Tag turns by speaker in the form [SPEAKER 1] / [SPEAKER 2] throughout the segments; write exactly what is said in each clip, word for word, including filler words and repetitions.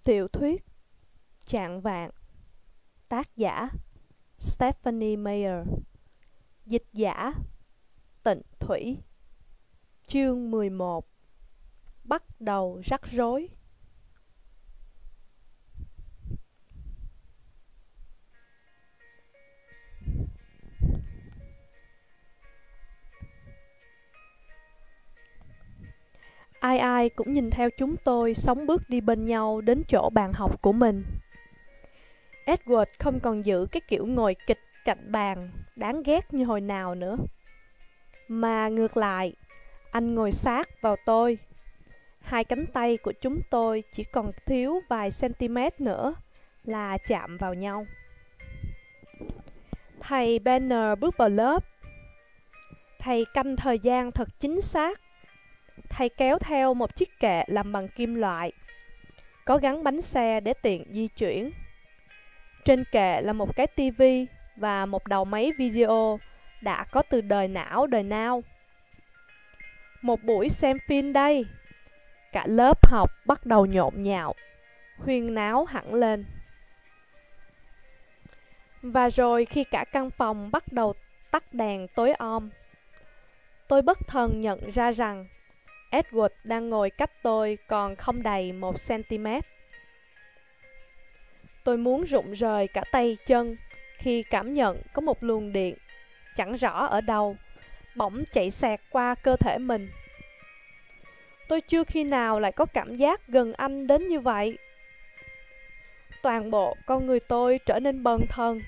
[SPEAKER 1] Tiểu thuyết Chạng vạng. Tác giả Stephanie Meyer. Dịch giả Tịnh Thủy. Chương mười một. Bắt đầu rắc rối. Ai ai cũng nhìn theo chúng tôi sóng bước đi bên nhau đến chỗ bàn học của mình. Edward không còn giữ cái kiểu ngồi kịch cạnh bàn đáng ghét như hồi nào nữa. Mà ngược lại, anh ngồi sát vào tôi. Hai cánh tay của chúng tôi chỉ còn thiếu vài centimet nữa là chạm vào nhau. Thầy Banner bước vào lớp. Thầy canh thời gian thật chính xác. Thầy kéo theo một chiếc kệ làm bằng kim loại, có gắn bánh xe để tiện di chuyển. Trên kệ là một cái tivi và một đầu máy video đã có từ đời não đời nào. Một buổi xem phim đây. Cả lớp học bắt đầu nhộn nhạo, huyên náo hẳn lên. Và rồi khi cả căn phòng bắt đầu tắt đèn tối om, tôi bất thần nhận ra rằng Edward đang ngồi cách tôi còn không đầy một centimet. Tôi muốn rụng rời cả tay chân khi cảm nhận có một luồng điện, chẳng rõ ở đâu, bỗng chạy xẹt qua cơ thể mình. Tôi chưa khi nào lại có cảm giác gần anh đến như vậy. Toàn bộ con người tôi trở nên bần thần.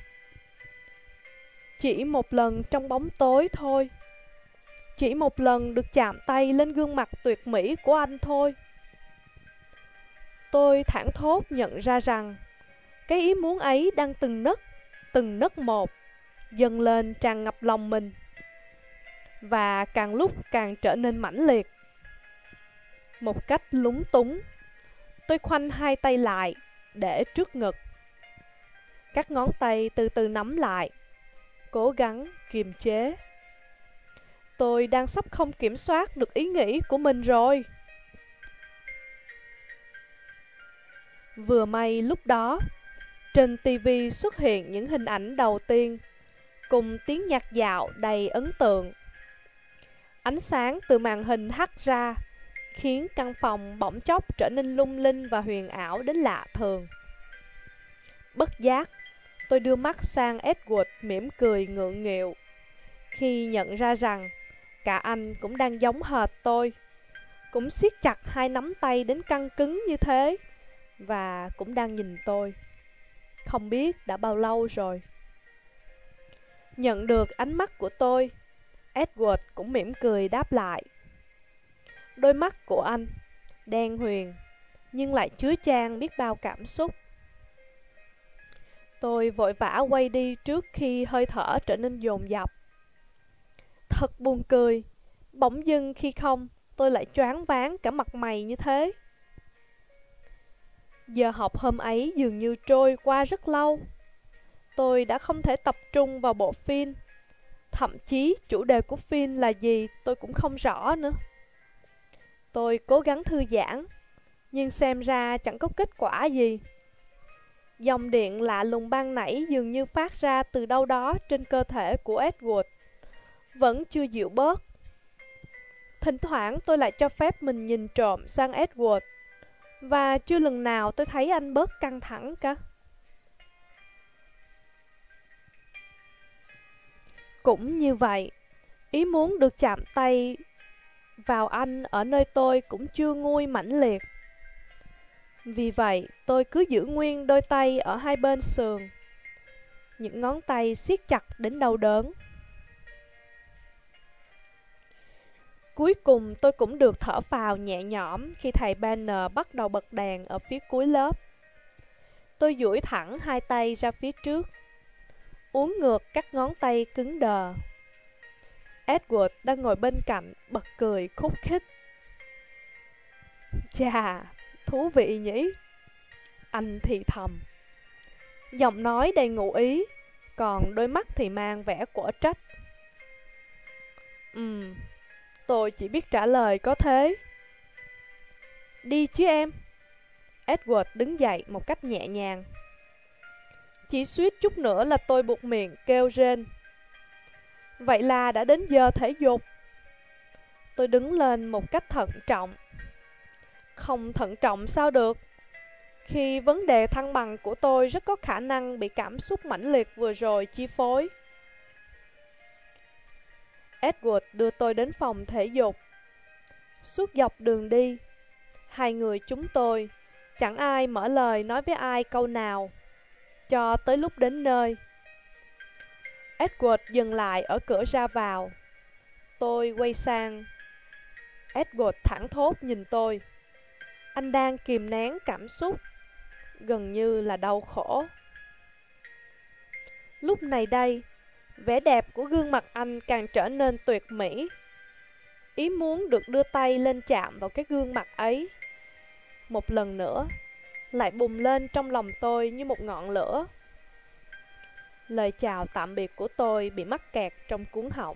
[SPEAKER 1] Chỉ một lần trong bóng tối thôi. Chỉ một lần được chạm tay lên gương mặt tuyệt mỹ của anh thôi. Tôi thảng thốt nhận ra rằng cái ý muốn ấy đang từng nấc, từng nấc một dâng lên tràn ngập lòng mình, và càng lúc càng trở nên mãnh liệt. Một cách lúng túng, tôi khoanh hai tay lại để trước ngực. Các ngón tay từ từ nắm lại, cố gắng kiềm chế. Tôi đang sắp không kiểm soát được ý nghĩ của mình rồi. Vừa may lúc đó, trên tivi xuất hiện những hình ảnh đầu tiên, cùng tiếng nhạc dạo đầy ấn tượng. Ánh sáng từ màn hình hắt ra, khiến căn phòng bỗng chốc trở nên lung linh và huyền ảo đến lạ thường. Bất giác, tôi đưa mắt sang Edward mỉm cười ngượng nghịu, khi nhận ra rằng cả anh cũng đang giống hệt tôi, cũng siết chặt hai nắm tay đến căng cứng như thế, và cũng đang nhìn tôi. Không biết đã bao lâu rồi. Nhận được ánh mắt của tôi, Edward cũng mỉm cười đáp lại. Đôi mắt của anh đen huyền, nhưng lại chứa chan biết bao cảm xúc. Tôi vội vã quay đi trước khi hơi thở trở nên dồn dập. Thật buồn cười, bỗng dưng khi không, tôi lại choáng váng cả mặt mày như thế. Giờ học hôm ấy dường như trôi qua rất lâu. Tôi đã không thể tập trung vào bộ phim. Thậm chí chủ đề của phim là gì tôi cũng không rõ nữa. Tôi cố gắng thư giãn, nhưng xem ra chẳng có kết quả gì. Dòng điện lạ lùng ban nãy dường như phát ra từ đâu đó trên cơ thể của Edward vẫn chưa dịu bớt. Thỉnh thoảng tôi lại cho phép mình nhìn trộm sang Edward, và chưa lần nào tôi thấy anh bớt căng thẳng cả. Cũng như vậy, ý muốn được chạm tay vào anh ở nơi tôi cũng chưa nguôi mãnh liệt. Vì vậy, tôi cứ giữ nguyên đôi tay ở hai bên sườn, những ngón tay siết chặt đến đau đớn. Cuối cùng tôi cũng được thở phào nhẹ nhõm khi thầy Banner bắt đầu bật đèn ở phía cuối lớp. Tôi duỗi thẳng hai tay ra phía trước, uốn ngược các ngón tay cứng đờ. Edward đang ngồi bên cạnh bật cười khúc khích. Chà, thú vị nhỉ? Anh thì thầm. Giọng nói đầy ngụ ý, còn đôi mắt thì mang vẻ quở trách. Ừm, tôi chỉ biết trả lời có thế. Đi chứ em. Edward đứng dậy một cách nhẹ nhàng. Chỉ suýt chút nữa là tôi buột miệng kêu rên. Vậy là đã đến giờ thể dục. Tôi đứng lên một cách thận trọng. Không thận trọng sao được, khi vấn đề thăng bằng của tôi rất có khả năng bị cảm xúc mãnh liệt vừa rồi chi phối. Edward đưa tôi đến phòng thể dục. Suốt dọc đường đi, hai người chúng tôi chẳng ai mở lời nói với ai câu nào, cho tới lúc đến nơi. Edward dừng lại ở cửa ra vào. Tôi quay sang. Edward thẳng thốt nhìn tôi. Anh đang kìm nén cảm xúc, gần như là đau khổ. Lúc này đây, vẻ đẹp của gương mặt anh càng trở nên tuyệt mỹ. Ý muốn được đưa tay lên chạm vào cái gương mặt ấy, một lần nữa, lại bùng lên trong lòng tôi như một ngọn lửa. Lời chào tạm biệt của tôi bị mắc kẹt trong cuống họng.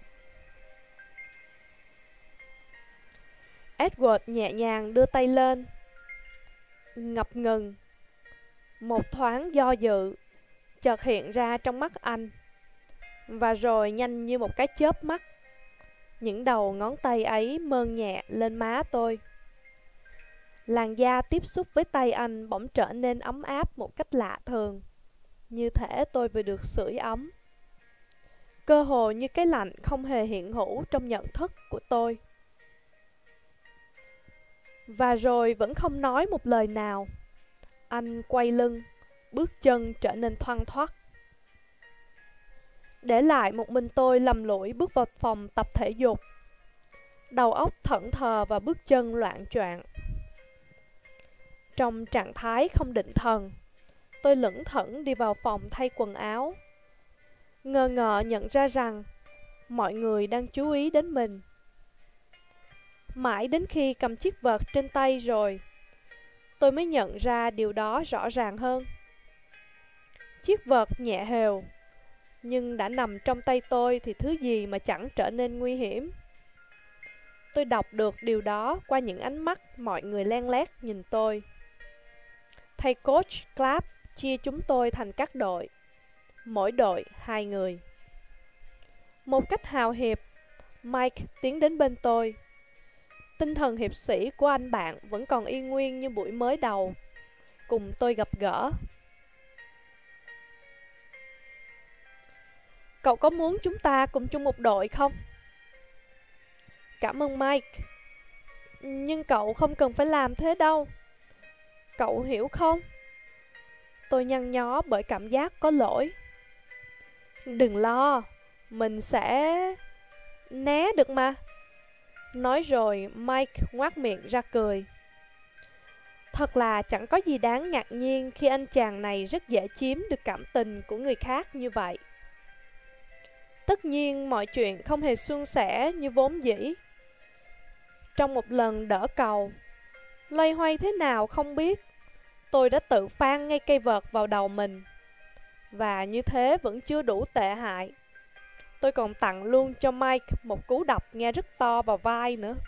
[SPEAKER 1] Edward nhẹ nhàng đưa tay lên. Ngập ngừng. Một thoáng do dự chợt hiện ra trong mắt anh. Và rồi nhanh như một cái chớp mắt, những đầu ngón tay ấy mơn nhẹ lên má tôi. Làn da tiếp xúc với tay anh bỗng trở nên ấm áp một cách lạ thường, như thể tôi vừa được sưởi ấm. Cơ hồ như cái lạnh không hề hiện hữu trong nhận thức của tôi. Và rồi vẫn không nói một lời nào, anh quay lưng, bước chân trở nên thoăn thoắt. Để lại một mình tôi lầm lũi bước vào phòng tập thể dục, đầu óc thẫn thờ và bước chân loạng choạng. Trong trạng thái không định thần, tôi lững thững đi vào phòng thay quần áo, ngờ ngợ nhận ra rằng mọi người đang chú ý đến mình. Mãi đến khi cầm chiếc vợt trên tay rồi, tôi mới nhận ra điều đó rõ ràng hơn. Chiếc vợt nhẹ hều, nhưng đã nằm trong tay tôi thì thứ gì mà chẳng trở nên nguy hiểm. Tôi đọc được điều đó qua những ánh mắt mọi người len lét nhìn tôi. Thầy coach Clapp chia chúng tôi thành các đội, mỗi đội hai người. Một cách hào hiệp, Mike tiến đến bên tôi. Tinh thần hiệp sĩ của anh bạn vẫn còn y nguyên như buổi mới đầu. Cùng tôi gặp gỡ. Cậu có muốn chúng ta cùng chung một đội không? Cảm ơn Mike. Nhưng cậu không cần phải làm thế đâu. Cậu hiểu không? Tôi nhăn nhó bởi cảm giác có lỗi. Đừng lo, mình sẽ né được mà. Nói rồi Mike ngoác miệng ra cười. Thật là chẳng có gì đáng ngạc nhiên khi anh chàng này rất dễ chiếm được cảm tình của người khác như vậy. Tất nhiên mọi chuyện không hề suôn sẻ như vốn dĩ. Trong một lần đỡ cầu, loay hoay thế nào không biết, tôi đã tự phang ngay cây vợt vào đầu mình. Và như thế vẫn chưa đủ tệ hại, tôi còn tặng luôn cho Mike một cú đập nghe rất to vào vai nữa.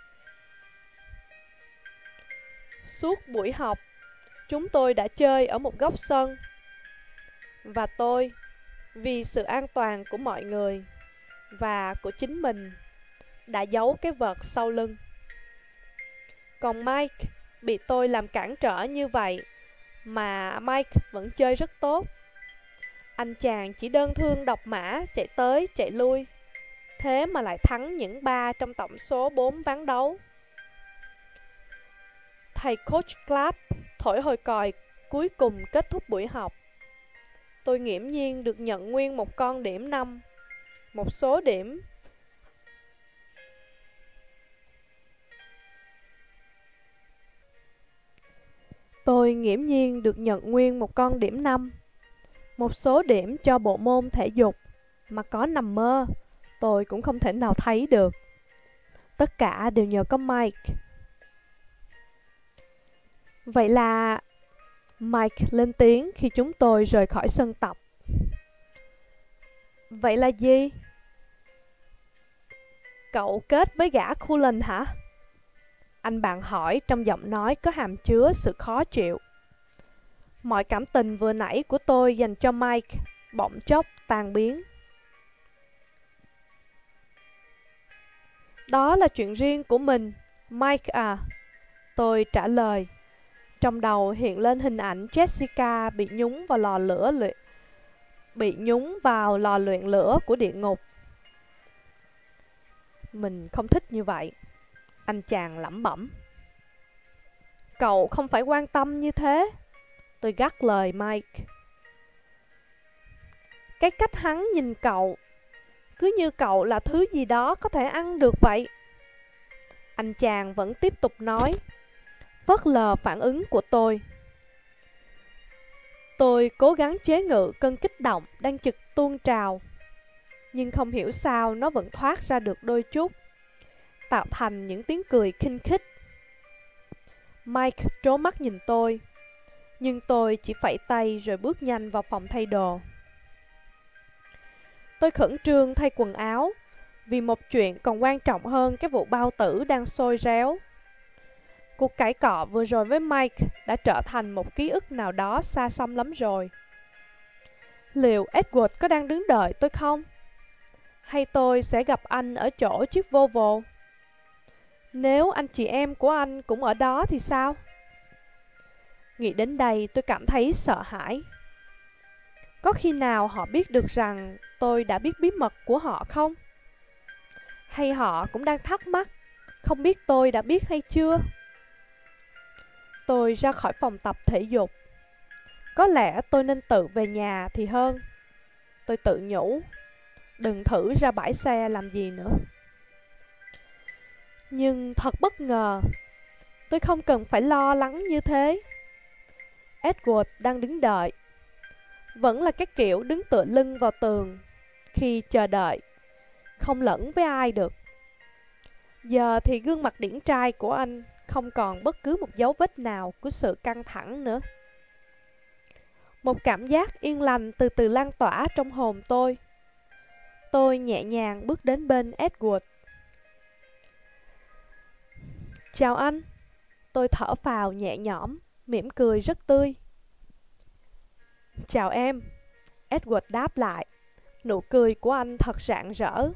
[SPEAKER 1] Suốt buổi học, chúng tôi đã chơi ở một góc sân. Và tôi, vì sự an toàn của mọi người và của chính mình, đã giấu cái vợt sau lưng. Còn Mike bị tôi làm cản trở như vậy, mà Mike vẫn chơi rất tốt. Anh chàng chỉ đơn thương độc mã chạy tới chạy lui, thế mà lại thắng những ba trong tổng số bốn ván đấu. Thầy coach Clapp thổi hồi còi cuối cùng kết thúc buổi học. Tôi nghiễm nhiên được nhận nguyên một con điểm năm, một số điểm. Tôi nghiễm nhiên được nhận nguyên một con điểm năm, một số điểm cho bộ môn thể dục mà có nằm mơ tôi cũng không thể nào thấy được. Tất cả đều nhờ có Mike. Vậy là Mike lên tiếng khi chúng tôi rời khỏi sân tập. Vậy là gì? Cậu kết với gã Cullen hả? Anh bạn hỏi trong giọng nói có hàm chứa sự khó chịu. Mọi cảm tình vừa nãy của tôi dành cho Mike bỗng chốc tan biến. Đó là chuyện riêng của mình, Mike à, tôi trả lời. Trong đầu hiện lên hình ảnh Jessica bị nhúng vào lò lửa luyện bị nhúng vào lò luyện lửa của địa ngục. Mình không thích như vậy, anh chàng lẩm bẩm. Cậu không phải quan tâm như thế, tôi gắt lời Mike. Cái cách hắn nhìn cậu, cứ như cậu là thứ gì đó có thể ăn được vậy. Anh chàng vẫn tiếp tục nói, phớt lờ phản ứng của tôi. Tôi cố gắng chế ngự cơn kích động đang chực tuôn trào, nhưng không hiểu sao nó vẫn thoát ra được đôi chút, tạo thành những tiếng cười khinh khích. Mike trố mắt nhìn tôi, nhưng tôi chỉ phẩy tay rồi bước nhanh vào phòng thay đồ. Tôi khẩn trương thay quần áo, vì một chuyện còn quan trọng hơn cái vụ bao tử đang sôi réo. Cuộc cãi cọ vừa rồi với Mike đã trở thành một ký ức nào đó xa xăm lắm rồi. Liệu Edward có đang đứng đợi tôi không? Hay tôi sẽ gặp anh ở chỗ chiếc Volvo? Nếu anh chị em của anh cũng ở đó thì sao? Nghĩ đến đây tôi cảm thấy sợ hãi. Có khi nào họ biết được rằng tôi đã biết bí mật của họ không? Hay họ cũng đang thắc mắc, không biết tôi đã biết hay chưa? Tôi ra khỏi phòng tập thể dục. Có lẽ tôi nên tự về nhà thì hơn. Tôi tự nhủ, đừng thử ra bãi xe làm gì nữa. Nhưng thật bất ngờ, tôi không cần phải lo lắng như thế. Edward đang đứng đợi. Vẫn là cái kiểu đứng tựa lưng vào tường khi chờ đợi, không lẫn với ai được. Giờ thì gương mặt điển trai của anh không còn bất cứ một dấu vết nào của sự căng thẳng nữa. Một cảm giác yên lành từ từ lan tỏa trong hồn tôi. Tôi nhẹ nhàng bước đến bên Edward. Chào anh. Tôi thở phào nhẹ nhõm, mỉm cười rất tươi. Chào em. Edward đáp lại. Nụ cười của anh thật rạng rỡ.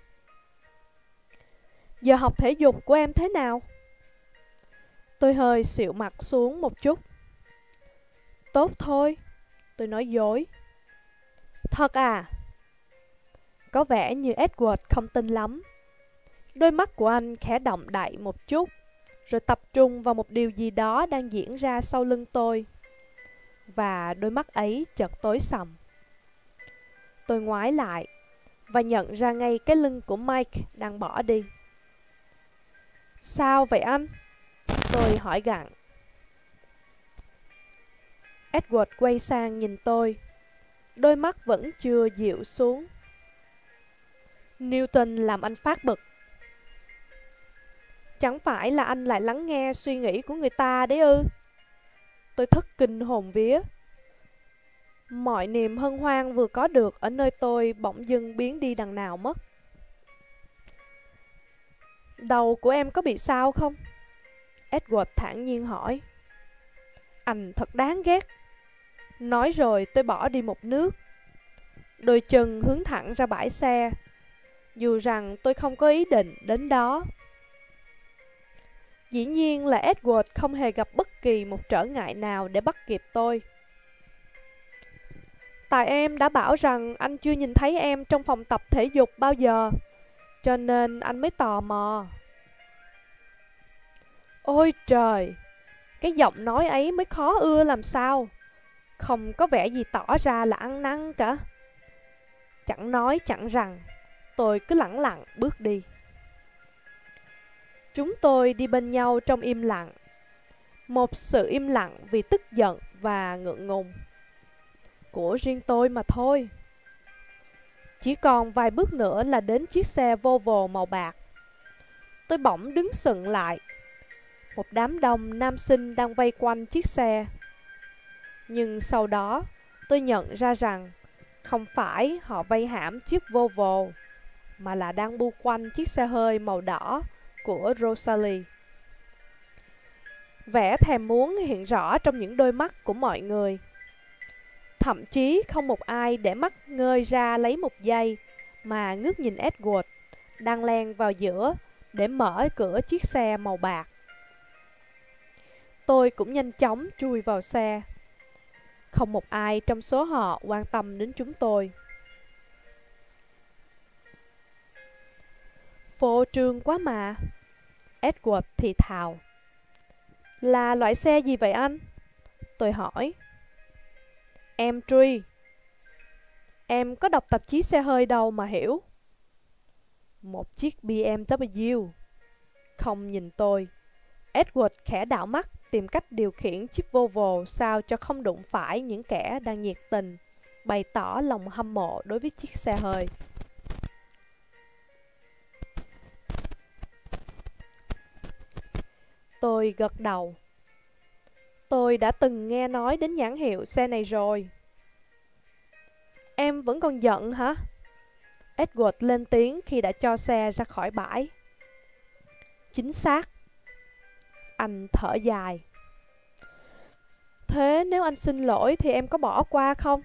[SPEAKER 1] Giờ học thể dục của em thế nào? Tôi hơi xịu mặt xuống một chút. Tốt thôi. Tôi nói dối. Thật à? Có vẻ như Edward không tin lắm. Đôi mắt của anh khẽ động đậy một chút, rồi tập trung vào một điều gì đó đang diễn ra sau lưng tôi. Và đôi mắt ấy chợt tối sầm. Tôi ngoái lại và nhận ra ngay cái lưng của Mike đang bỏ đi. Sao vậy anh? Tôi hỏi gặng. Edward quay sang nhìn tôi. Đôi mắt vẫn chưa dịu xuống. Newton làm anh phát bực. Chẳng phải là anh lại lắng nghe suy nghĩ của người ta đấy ư? Tôi thất kinh hồn vía. Mọi niềm hân hoan vừa có được ở nơi tôi bỗng dưng biến đi đằng nào mất. Đầu của em có bị sao không? Edward thản nhiên hỏi. Anh thật đáng ghét. Nói rồi tôi bỏ đi một nước. Đôi chân hướng thẳng ra bãi xe, dù rằng tôi không có ý định đến đó. Dĩ nhiên là Edward không hề gặp bất kỳ một trở ngại nào để bắt kịp tôi. Tại em đã bảo rằng anh chưa nhìn thấy em trong phòng tập thể dục bao giờ, cho nên anh mới tò mò. Ôi trời, cái giọng nói ấy mới khó ưa làm sao. Không có vẻ gì tỏ ra là ăn năn cả. Chẳng nói chẳng rằng, tôi cứ lẳng lặng bước đi. Chúng tôi đi bên nhau trong im lặng. Một sự im lặng vì tức giận và ngượng ngùng. Của riêng tôi mà thôi. Chỉ còn vài bước nữa là đến chiếc xe Volvo màu bạc. Tôi bỗng đứng sững lại. Một đám đông nam sinh đang vây quanh chiếc xe. Nhưng sau đó tôi nhận ra rằng không phải họ vây hãm chiếc Volvo, mà là đang bu quanh chiếc xe hơi màu đỏ của Rosalie. Vẻ thèm muốn hiện rõ trong những đôi mắt của mọi người. Thậm chí không một ai để mắt ngơi ra lấy một giây, mà ngước nhìn Edward đang len vào giữa để mở cửa chiếc xe màu bạc. Tôi cũng nhanh chóng chui vào xe. Không một ai trong số họ quan tâm đến chúng tôi. Phô trương quá mà, Edward thì thào. Là loại xe gì vậy anh? Tôi hỏi. Em truy. Em có đọc tạp chí xe hơi đâu mà hiểu. Một chiếc bê em vê. Không nhìn tôi, Edward khẽ đảo mắt tìm cách điều khiển chiếc Volvo sao cho không đụng phải những kẻ đang nhiệt tình bày tỏ lòng hâm mộ đối với chiếc xe hơi. Tôi gật đầu. Tôi đã từng nghe nói đến nhãn hiệu xe này rồi. Em vẫn còn giận hả? Edward lên tiếng khi đã cho xe ra khỏi bãi. Chính xác. Anh thở dài. Thế nếu anh xin lỗi thì em có bỏ qua không?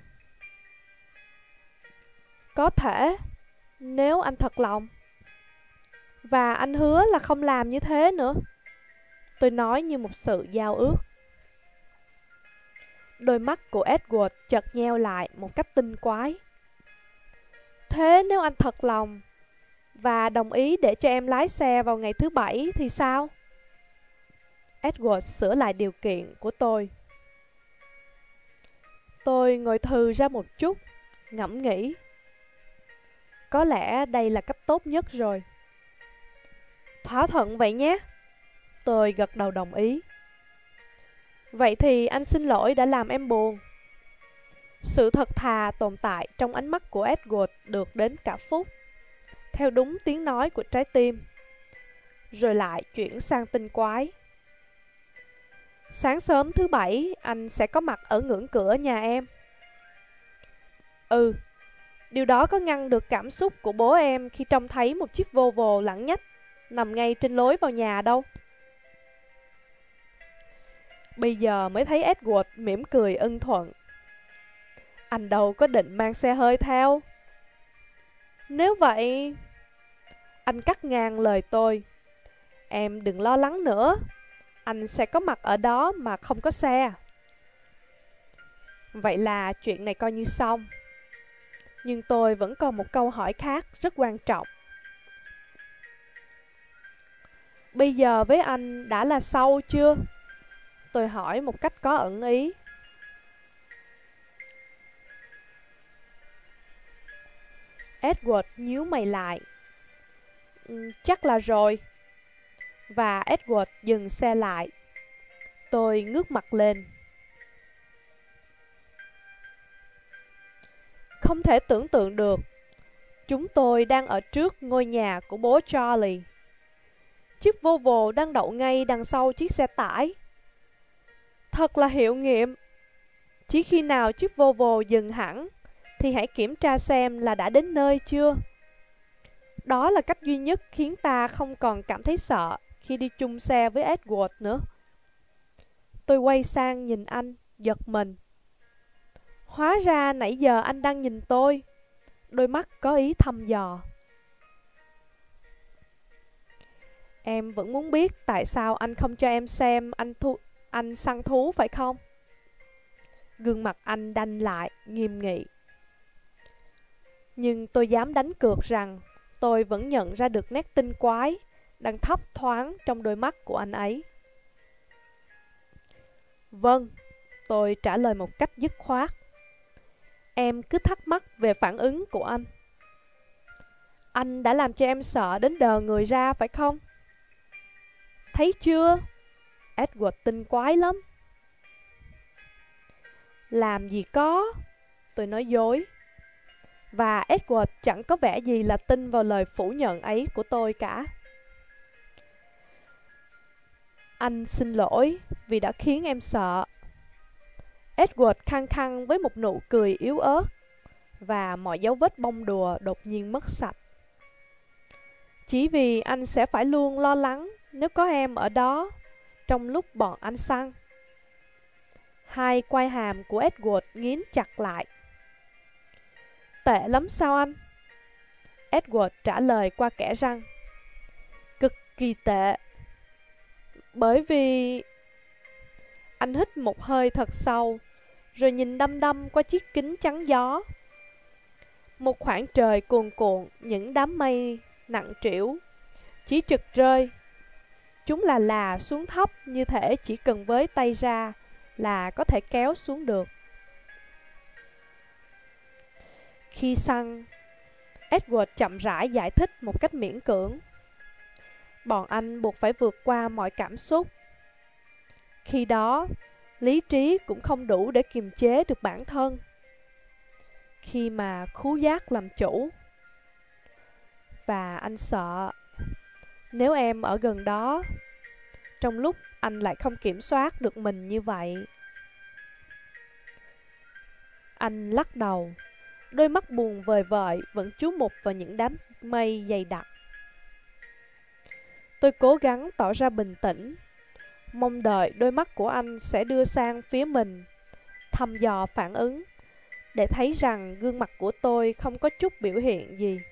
[SPEAKER 1] Có thể, nếu anh thật lòng. Và anh hứa là không làm như thế nữa. Tôi nói như một sự giao ước. Đôi mắt của Edward chợt nheo lại một cách tinh quái. Thế nếu anh thật lòng và đồng ý để cho em lái xe vào ngày thứ bảy thì sao? Edward sửa lại điều kiện của tôi. Tôi ngồi thừ ra một chút, ngẫm nghĩ. Có lẽ đây là cách tốt nhất rồi. Thỏa thuận vậy nhé. Tôi gật đầu đồng ý. Vậy thì anh xin lỗi đã làm em buồn. Sự thật thà tồn tại trong ánh mắt của Edward được đến cả phút, theo đúng tiếng nói của trái tim. Rồi lại chuyển sang tinh quái. Sáng sớm thứ bảy anh sẽ có mặt ở ngưỡng cửa nhà em. Ừ, điều đó có ngăn được cảm xúc của bố em khi trông thấy một chiếc Volvo lẳng nhách nằm ngay trên lối vào nhà đâu. Bây giờ mới thấy Edward mỉm cười ưng thuận. Anh đâu có định mang xe hơi theo. Nếu vậy... Anh cắt ngang lời tôi. Em đừng lo lắng nữa. Anh sẽ có mặt ở đó mà không có xe. Vậy là chuyện này coi như xong. Nhưng tôi vẫn còn một câu hỏi khác rất quan trọng. Bây giờ với anh đã là sau chưa? Tôi hỏi một cách có ẩn ý. Edward nhíu mày lại. Ừ, chắc là rồi. Và Edward dừng xe lại. Tôi ngước mặt lên. Không thể tưởng tượng được. Chúng tôi đang ở trước ngôi nhà của bố Charlie. Chiếc Volvo đang đậu ngay đằng sau chiếc xe tải. Thật là hiệu nghiệm. Chỉ khi nào chiếc Volvo dừng hẳn thì hãy kiểm tra xem là đã đến nơi chưa. Đó là cách duy nhất khiến ta không còn cảm thấy sợ khi đi chung xe với Edward nữa. Tôi quay sang nhìn anh, giật mình. Hóa ra nãy giờ anh đang nhìn tôi. Đôi mắt có ý thăm dò. Em vẫn muốn biết tại sao anh không cho em xem anh, thu, anh săn thú phải không? Gương mặt anh đanh lại, nghiêm nghị. Nhưng tôi dám đánh cược rằng tôi vẫn nhận ra được nét tinh quái đang thấp thoáng trong đôi mắt của anh ấy. Vâng, tôi trả lời một cách dứt khoát. Em cứ thắc mắc về phản ứng của anh. Anh đã làm cho em sợ đến đờ người ra phải không? Thấy chưa? Edward tinh quái lắm. Làm gì có. Tôi nói dối. Và Edward chẳng có vẻ gì là tin vào lời phủ nhận ấy của tôi cả. Anh xin lỗi vì đã khiến em sợ. Edward khăng khăng với một nụ cười yếu ớt, và mọi dấu vết bông đùa đột nhiên mất sạch. Chỉ vì anh sẽ phải luôn lo lắng nếu có em ở đó, trong lúc bọn anh săn. Hai quai hàm của Edward nghiến chặt lại. Tệ lắm sao anh? Edward trả lời qua kẽ răng. Cực kỳ tệ. Bởi vì... Anh hít một hơi thật sâu, rồi nhìn đăm đăm qua chiếc kính chắn gió. Một khoảng trời cuồn cuộn, những đám mây nặng trĩu chỉ trực rơi. Chúng là là xuống thấp, như thể chỉ cần với tay ra là có thể kéo xuống được. Khi săn, Edward chậm rãi giải thích một cách miễn cưỡng. Bọn anh buộc phải vượt qua mọi cảm xúc. Khi đó, lý trí cũng không đủ để kiềm chế được bản thân. Khi mà khứu giác làm chủ. Và anh sợ, nếu em ở gần đó, trong lúc anh lại không kiểm soát được mình như vậy. Anh lắc đầu, đôi mắt buồn vời vợi vẫn chú mục vào những đám mây dày đặc. Tôi cố gắng tỏ ra bình tĩnh, mong đợi đôi mắt của anh sẽ đưa sang phía mình, thăm dò phản ứng, để thấy rằng gương mặt của tôi không có chút biểu hiện gì.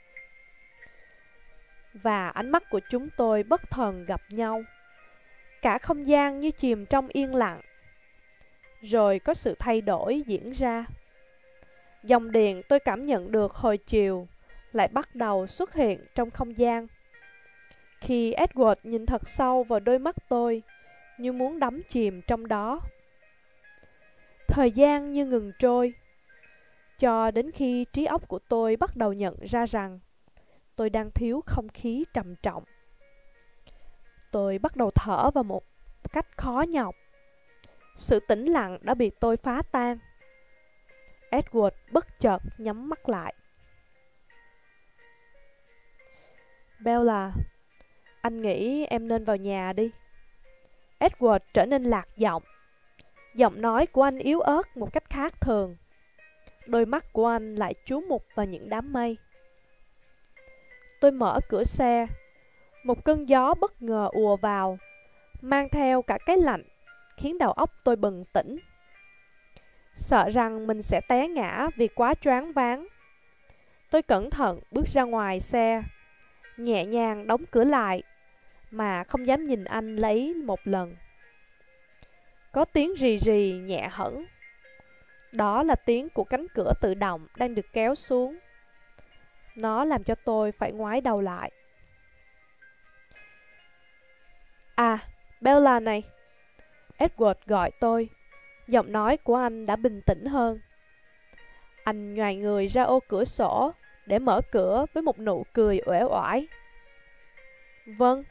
[SPEAKER 1] Và ánh mắt của chúng tôi bất thần gặp nhau. Cả không gian như chìm trong yên lặng. Rồi có sự thay đổi diễn ra. Dòng điện tôi cảm nhận được hồi chiều lại bắt đầu xuất hiện trong không gian. Khi Edward nhìn thật sâu vào đôi mắt tôi, như muốn đắm chìm trong đó. Thời gian như ngừng trôi, cho đến khi trí óc của tôi bắt đầu nhận ra rằng tôi đang thiếu không khí trầm trọng. Tôi bắt đầu thở vào một cách khó nhọc. Sự tĩnh lặng đã bị tôi phá tan. Edward bất chợt nhắm mắt lại. Bella, anh nghĩ em nên vào nhà đi. Edward trở nên lạc giọng. Giọng nói của anh yếu ớt một cách khác thường. Đôi mắt của anh lại chú mục vào những đám mây. Tôi mở cửa xe. Một cơn gió bất ngờ ùa vào, mang theo cả cái lạnh, khiến đầu óc tôi bừng tỉnh. Sợ rằng mình sẽ té ngã vì quá choáng váng. Tôi cẩn thận bước ra ngoài xe, nhẹ nhàng đóng cửa lại, mà không dám nhìn anh lấy một lần. Có tiếng rì rì nhẹ hẳn. Đó là tiếng của cánh cửa tự động đang được kéo xuống. Nó làm cho tôi phải ngoái đầu lại. À, Bella này. Edward gọi tôi. Giọng nói của anh đã bình tĩnh hơn. Anh nhoài người ra ô cửa sổ để mở cửa với một nụ cười uể oải. Vâng.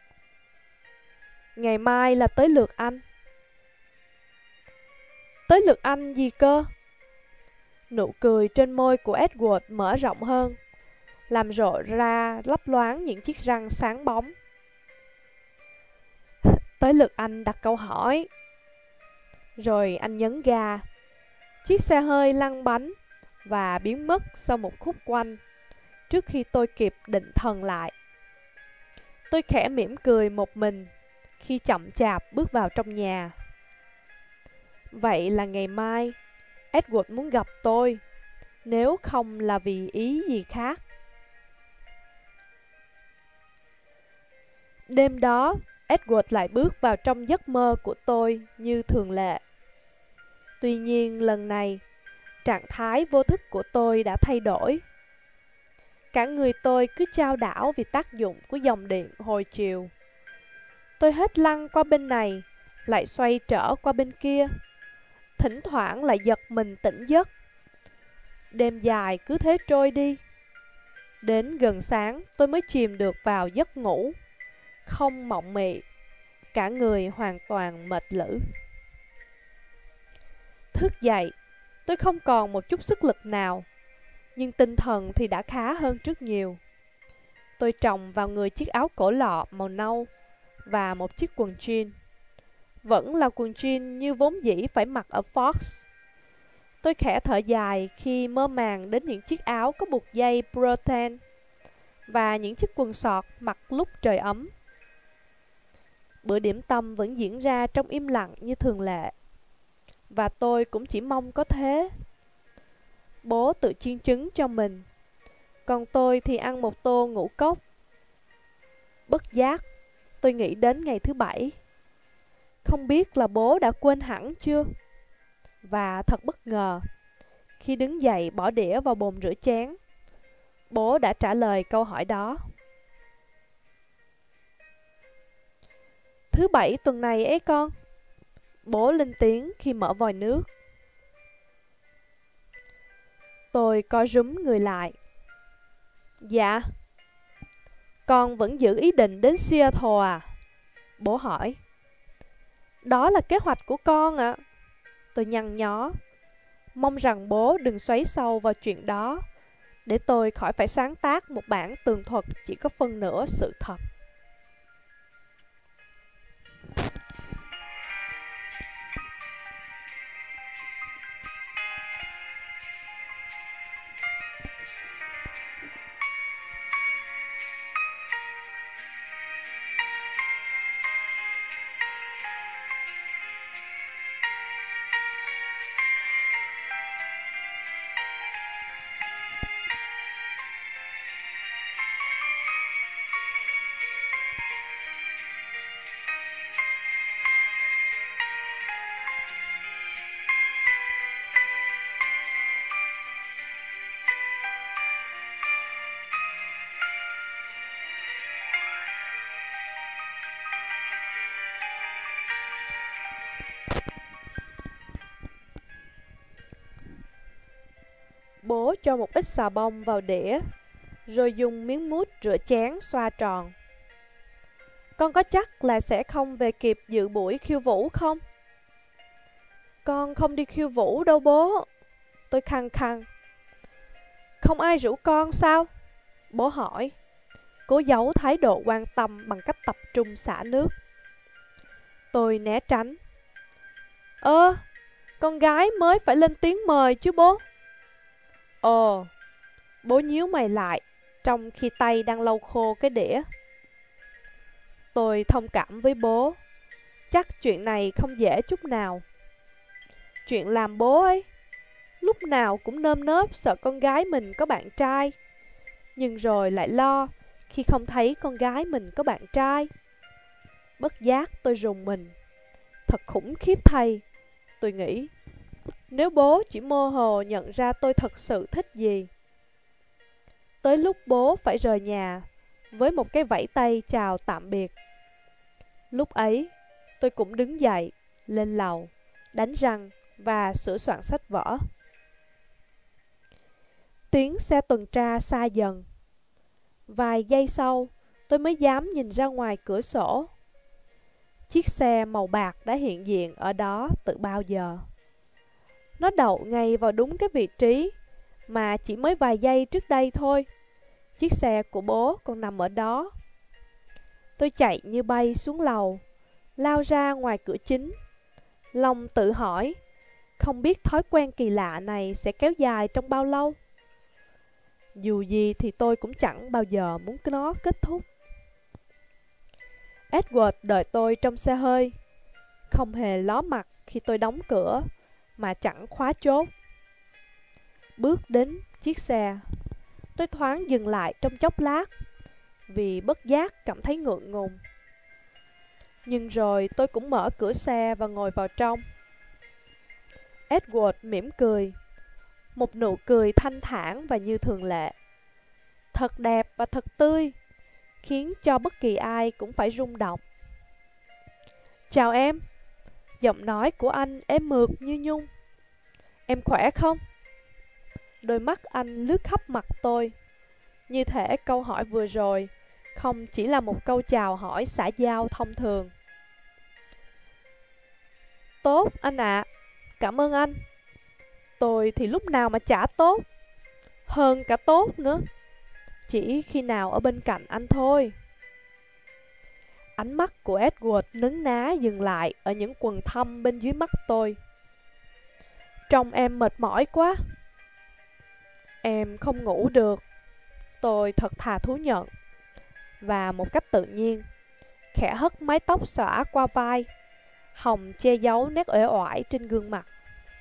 [SPEAKER 1] Ngày mai là tới lượt anh. Tới lượt anh gì cơ? Nụ cười trên môi của Edward mở rộng hơn, làm rộ ra lấp loáng những chiếc răng sáng bóng. Tới lượt anh đặt câu hỏi. Rồi anh nhấn ga. Chiếc xe hơi lăn bánh và biến mất sau một khúc quanh, trước khi tôi kịp định thần lại. Tôi khẽ mỉm cười một mình khi chậm chạp bước vào trong nhà. Vậy là ngày mai Edward muốn gặp tôi, nếu không là vì ý gì khác. Đêm đó, Edward lại bước vào trong giấc mơ của tôi như thường lệ. Tuy nhiên lần này, trạng thái vô thức của tôi đã thay đổi. Cả người tôi cứ chao đảo vì tác dụng của dòng điện hồi chiều. Tôi hết lăn qua bên này, lại xoay trở qua bên kia. Thỉnh thoảng lại giật mình tỉnh giấc. Đêm dài cứ thế trôi đi. Đến gần sáng tôi mới chìm được vào giấc ngủ, không mộng mị, cả người hoàn toàn mệt lử. Thức dậy, tôi không còn một chút sức lực nào, nhưng tinh thần thì đã khá hơn trước nhiều. Tôi trồng vào người chiếc áo cổ lọ màu nâu và một chiếc quần jean. Vẫn là quần jean như vốn dĩ phải mặc ở Fox. Tôi khẽ thở dài khi mơ màng đến những chiếc áo có buộc dây protein và những chiếc quần sọt mặc lúc trời ấm. Bữa điểm tâm vẫn diễn ra trong im lặng như thường lệ. Và tôi cũng chỉ mong có thế. Bố tự chiên trứng cho mình, còn tôi thì ăn một tô ngũ cốc. Bất giác, tôi nghĩ đến ngày thứ bảy. Không biết là bố đã quên hẳn chưa? Và thật bất ngờ, khi đứng dậy bỏ đĩa vào bồn rửa chén, bố đã trả lời câu hỏi đó. Thứ bảy tuần này ấy con. Bố lên tiếng khi mở vòi nước. Tôi co rúm người lại. Dạ. Con vẫn giữ ý định đến Seattle à? Bố hỏi. Đó là kế hoạch của con ạ. À. Tôi nhăn nhó, mong rằng bố đừng xoáy sâu vào chuyện đó, để tôi khỏi phải sáng tác một bản tường thuật chỉ có phân nửa sự thật. Bố cho một ít xà bông vào đĩa, rồi dùng miếng mút rửa chén xoa tròn. Con có chắc là sẽ không về kịp dự buổi khiêu vũ không? Con không đi khiêu vũ đâu bố. Tôi khăng khăng. Không ai rủ con sao? Bố hỏi, cố giấu thái độ quan tâm bằng cách tập trung xả nước. Tôi né tránh. Ơ, con gái mới phải lên tiếng mời chứ bố. Ồ, bố nhíu mày lại, trong khi tay đang lau khô cái đĩa. Tôi thông cảm với bố. Chắc chuyện này không dễ chút nào. Chuyện làm bố ấy, lúc nào cũng nơm nớp sợ con gái mình có bạn trai, nhưng rồi lại lo khi không thấy con gái mình có bạn trai. Bất giác tôi rùng mình. Thật khủng khiếp thay, tôi nghĩ. Nếu bố chỉ mơ hồ nhận ra tôi thật sự thích gì. Tới lúc bố phải rời nhà với một cái vẫy tay chào tạm biệt. Lúc ấy, tôi cũng đứng dậy, lên lầu, đánh răng và sửa soạn sách vở. Tiếng xe tuần tra xa dần. Vài giây sau, tôi mới dám nhìn ra ngoài cửa sổ. Chiếc xe màu bạc đã hiện diện ở đó từ bao giờ. Nó đậu ngay vào đúng cái vị trí mà chỉ mới vài giây trước đây thôi, chiếc xe của bố còn nằm ở đó. Tôi chạy như bay xuống lầu, lao ra ngoài cửa chính. Lòng tự hỏi, không biết thói quen kỳ lạ này sẽ kéo dài trong bao lâu. Dù gì thì tôi cũng chẳng bao giờ muốn nó kết thúc. Edward đợi tôi trong xe hơi, không hề ló mặt khi tôi đóng cửa, mà chẳng khóa chốt. Bước đến chiếc xe, tôi thoáng dừng lại trong chốc lát, vì bất giác cảm thấy ngượng ngùng. Nhưng rồi tôi cũng mở cửa xe và ngồi vào trong. Edward mỉm cười, một nụ cười thanh thản và như thường lệ. Thật đẹp và thật tươi, khiến cho bất kỳ ai cũng phải rung động. Chào em. Giọng nói của anh êm mượt như nhung. Em khỏe không? Đôi mắt anh lướt khắp mặt tôi, như thể câu hỏi vừa rồi không chỉ là một câu chào hỏi xã giao thông thường. Tốt anh ạ, à. Cảm ơn anh. Tôi thì lúc nào mà chả tốt, hơn cả tốt nữa, chỉ khi nào ở bên cạnh anh thôi. Ánh mắt của Edward nấn ná dừng lại ở những quầng thâm bên dưới mắt tôi. Trông em mệt mỏi quá. Em không ngủ được. Tôi thật thà thú nhận. Và một cách tự nhiên, khẽ hất mái tóc xõa qua vai, hồng che giấu nét uể oải trên gương mặt.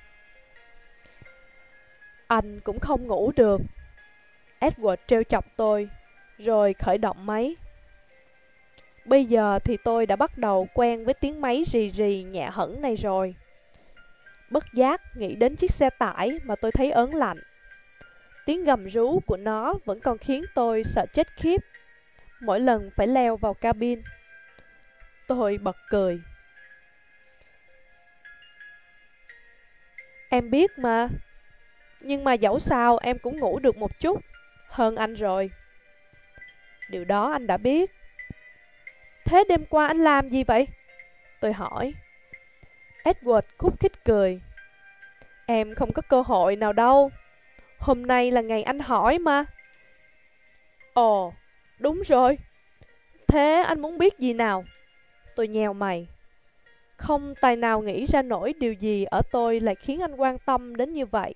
[SPEAKER 1] Anh cũng không ngủ được. Edward trêu chọc tôi, rồi khởi động máy. Bây giờ thì tôi đã bắt đầu quen với tiếng máy rì rì nhẹ hẫng này rồi. Bất giác nghĩ đến chiếc xe tải mà tôi thấy ớn lạnh. Tiếng gầm rú của nó vẫn còn khiến tôi sợ chết khiếp mỗi lần phải leo vào cabin. Tôi bật cười. Em biết mà. Nhưng mà dẫu sao em cũng ngủ được một chút hơn anh rồi. Điều đó anh đã biết. Thế đêm qua anh làm gì vậy? Tôi hỏi. Edward khúc khích cười. Em không có cơ hội nào đâu. Hôm nay là ngày anh hỏi mà. Ồ, đúng rồi. Thế anh muốn biết gì nào? Tôi nheo mày. Không tài nào nghĩ ra nổi điều gì ở tôi lại khiến anh quan tâm đến như vậy.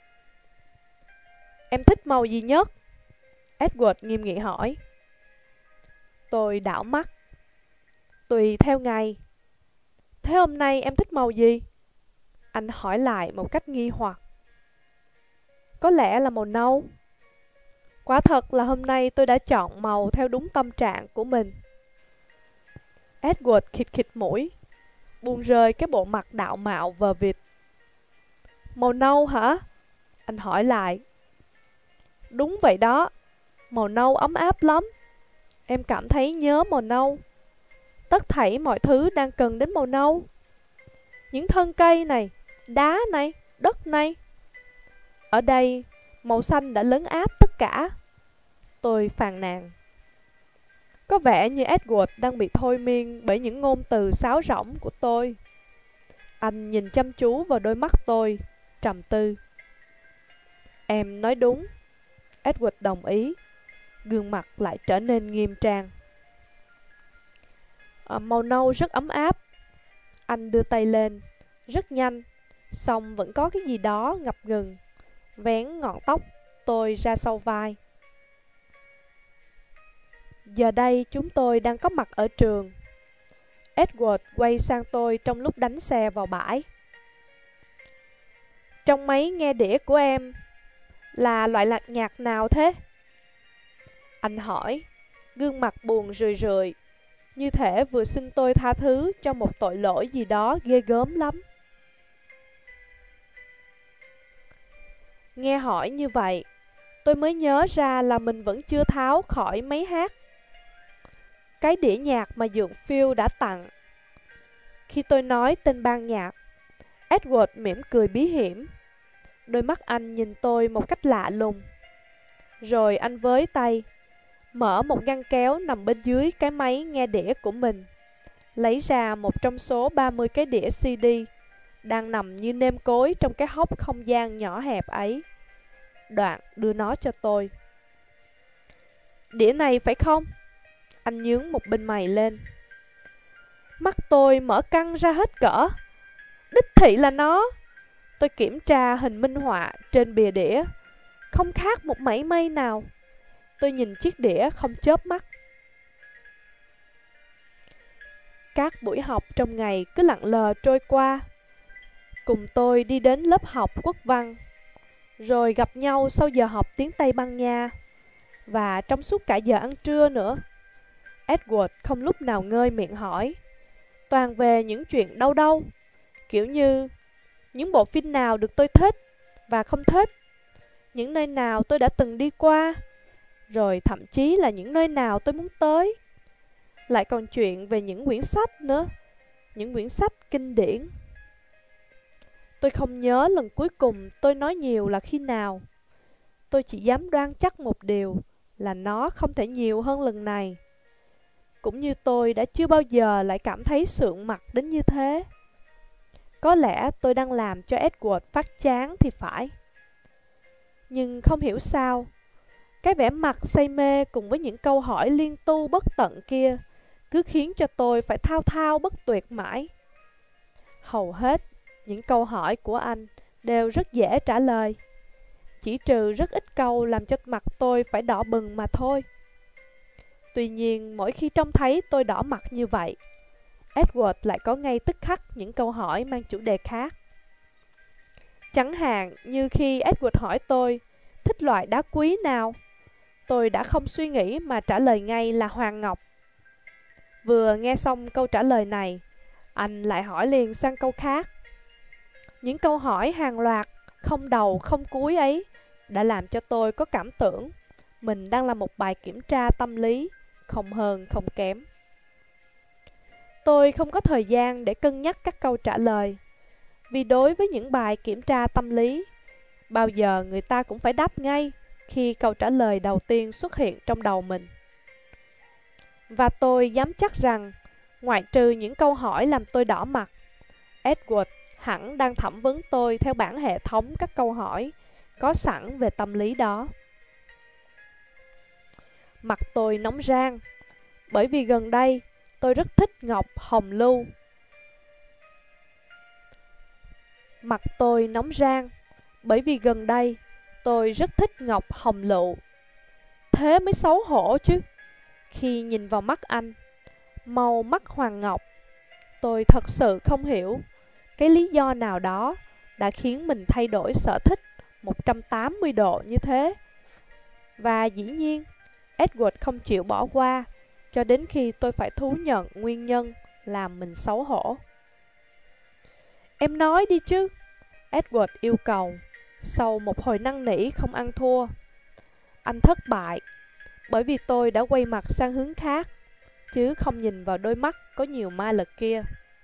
[SPEAKER 1] Em thích màu gì nhất? Edward nghiêm nghị hỏi. Tôi đảo mắt. Tùy theo ngày. Thế hôm nay em thích màu gì? Anh hỏi lại một cách nghi hoặc. Có lẽ là màu nâu. Quả thật là hôm nay tôi đã chọn màu theo đúng tâm trạng của mình. Edward khịt khịt mũi, buông rơi cái bộ mặt đạo mạo vờ vịt. Màu nâu hả? Anh hỏi lại. Đúng vậy đó. Màu nâu ấm áp lắm. Em cảm thấy nhớ màu nâu. Tất thảy mọi thứ đang cần đến màu nâu. Những thân cây này, đá này, đất này. Ở đây, màu xanh đã lấn áp tất cả. Tôi phàn nàn. Có vẻ như Edward đang bị thôi miên bởi những ngôn từ sáo rỗng của tôi. Anh nhìn chăm chú vào đôi mắt tôi, trầm tư. Em nói đúng. Edward đồng ý. Gương mặt lại trở nên nghiêm trang. À, màu nâu rất ấm áp. Anh đưa tay lên, rất nhanh, song vẫn có cái gì đó ngập ngừng, vén ngọn tóc tôi ra sau vai. Giờ đây chúng tôi đang có mặt ở trường. Edward quay sang tôi trong lúc đánh xe vào bãi. Trong máy nghe đĩa của em là loại lạc nhạc nào thế? Anh hỏi, gương mặt buồn rười rượi, như thể vừa xin tôi tha thứ cho một tội lỗi gì đó ghê gớm lắm. Nghe hỏi như vậy, tôi mới nhớ ra là mình vẫn chưa tháo khỏi máy hát cái đĩa nhạc mà Dượng Phil đã tặng. Khi tôi nói tên ban nhạc, Edward mỉm cười bí hiểm. Đôi mắt anh nhìn tôi một cách lạ lùng. Rồi anh với tay, mở một ngăn kéo nằm bên dưới cái máy nghe đĩa của mình, lấy ra một trong số ba mươi cái đĩa xê đê đang nằm như nêm cối trong cái hốc không gian nhỏ hẹp ấy. Đoạn đưa nó cho tôi. Đĩa này phải không? Anh nhướng một bên mày lên. Mắt tôi mở căng ra hết cỡ. Đích thị là nó. Tôi kiểm tra hình minh họa trên bìa đĩa. Không khác một mảy may nào. Tôi nhìn chiếc đĩa không chớp mắt. Các buổi học trong ngày cứ lặng lờ trôi qua. Cùng tôi đi đến lớp học quốc văn, rồi gặp nhau sau giờ học tiếng Tây Ban Nha, và trong suốt cả giờ ăn trưa nữa. Edward không lúc nào ngơi miệng hỏi, toàn về những chuyện đâu đâu, kiểu như những bộ phim nào được tôi thích và không thích, những nơi nào tôi đã từng đi qua, rồi thậm chí là những nơi nào tôi muốn tới. Lại còn chuyện về những quyển sách nữa, những quyển sách kinh điển. Tôi không nhớ lần cuối cùng tôi nói nhiều là khi nào. Tôi chỉ dám đoán chắc một điều là nó không thể nhiều hơn lần này. Cũng như tôi đã chưa bao giờ lại cảm thấy sượng mặt đến như thế. Có lẽ tôi đang làm cho Edward phát chán thì phải. Nhưng không hiểu sao, cái vẻ mặt say mê cùng với những câu hỏi liên tu bất tận kia cứ khiến cho tôi phải thao thao bất tuyệt mãi. Hầu hết những câu hỏi của anh đều rất dễ trả lời, chỉ trừ rất ít câu làm cho mặt tôi phải đỏ bừng mà thôi. Tuy nhiên, mỗi khi trông thấy tôi đỏ mặt như vậy, Edward lại có ngay tức khắc những câu hỏi mang chủ đề khác. Chẳng hạn như khi Edward hỏi tôi thích loại đá quý nào, tôi đã không suy nghĩ mà trả lời ngay là hoàng ngọc. Vừa nghe xong câu trả lời này, anh lại hỏi liền sang câu khác. Những câu hỏi hàng loạt, không đầu không cuối ấy đã làm cho tôi có cảm tưởng mình đang làm một bài kiểm tra tâm lý, không hơn không kém. Tôi không có thời gian để cân nhắc các câu trả lời, vì đối với những bài kiểm tra tâm lý, bao giờ người ta cũng phải đáp ngay khi câu trả lời đầu tiên xuất hiện trong đầu mình. Và tôi dám chắc rằng, ngoại trừ những câu hỏi làm tôi đỏ mặt, Edward hẳn đang thẩm vấn tôi theo bản hệ thống các câu hỏi có sẵn về tâm lý đó. Mặt tôi nóng rang, bởi vì gần đây tôi rất thích ngọc hồng lưu. Mặt tôi nóng rang, bởi vì gần đây tôi rất thích ngọc hồng lựu. Thế mới xấu hổ chứ. Khi nhìn vào mắt anh, màu mắt hoàng ngọc, tôi thật sự không hiểu cái lý do nào đó đã khiến mình thay đổi sở thích một trăm tám mươi độ như thế. Và dĩ nhiên, Edward không chịu bỏ qua cho đến khi tôi phải thú nhận nguyên nhân làm mình xấu hổ. Em nói đi chứ, Edward yêu cầu, sau một hồi năn nỉ không ăn thua. Anh thất bại, bởi vì tôi đã quay mặt sang hướng khác, chứ không nhìn vào đôi mắt có nhiều ma lực kia.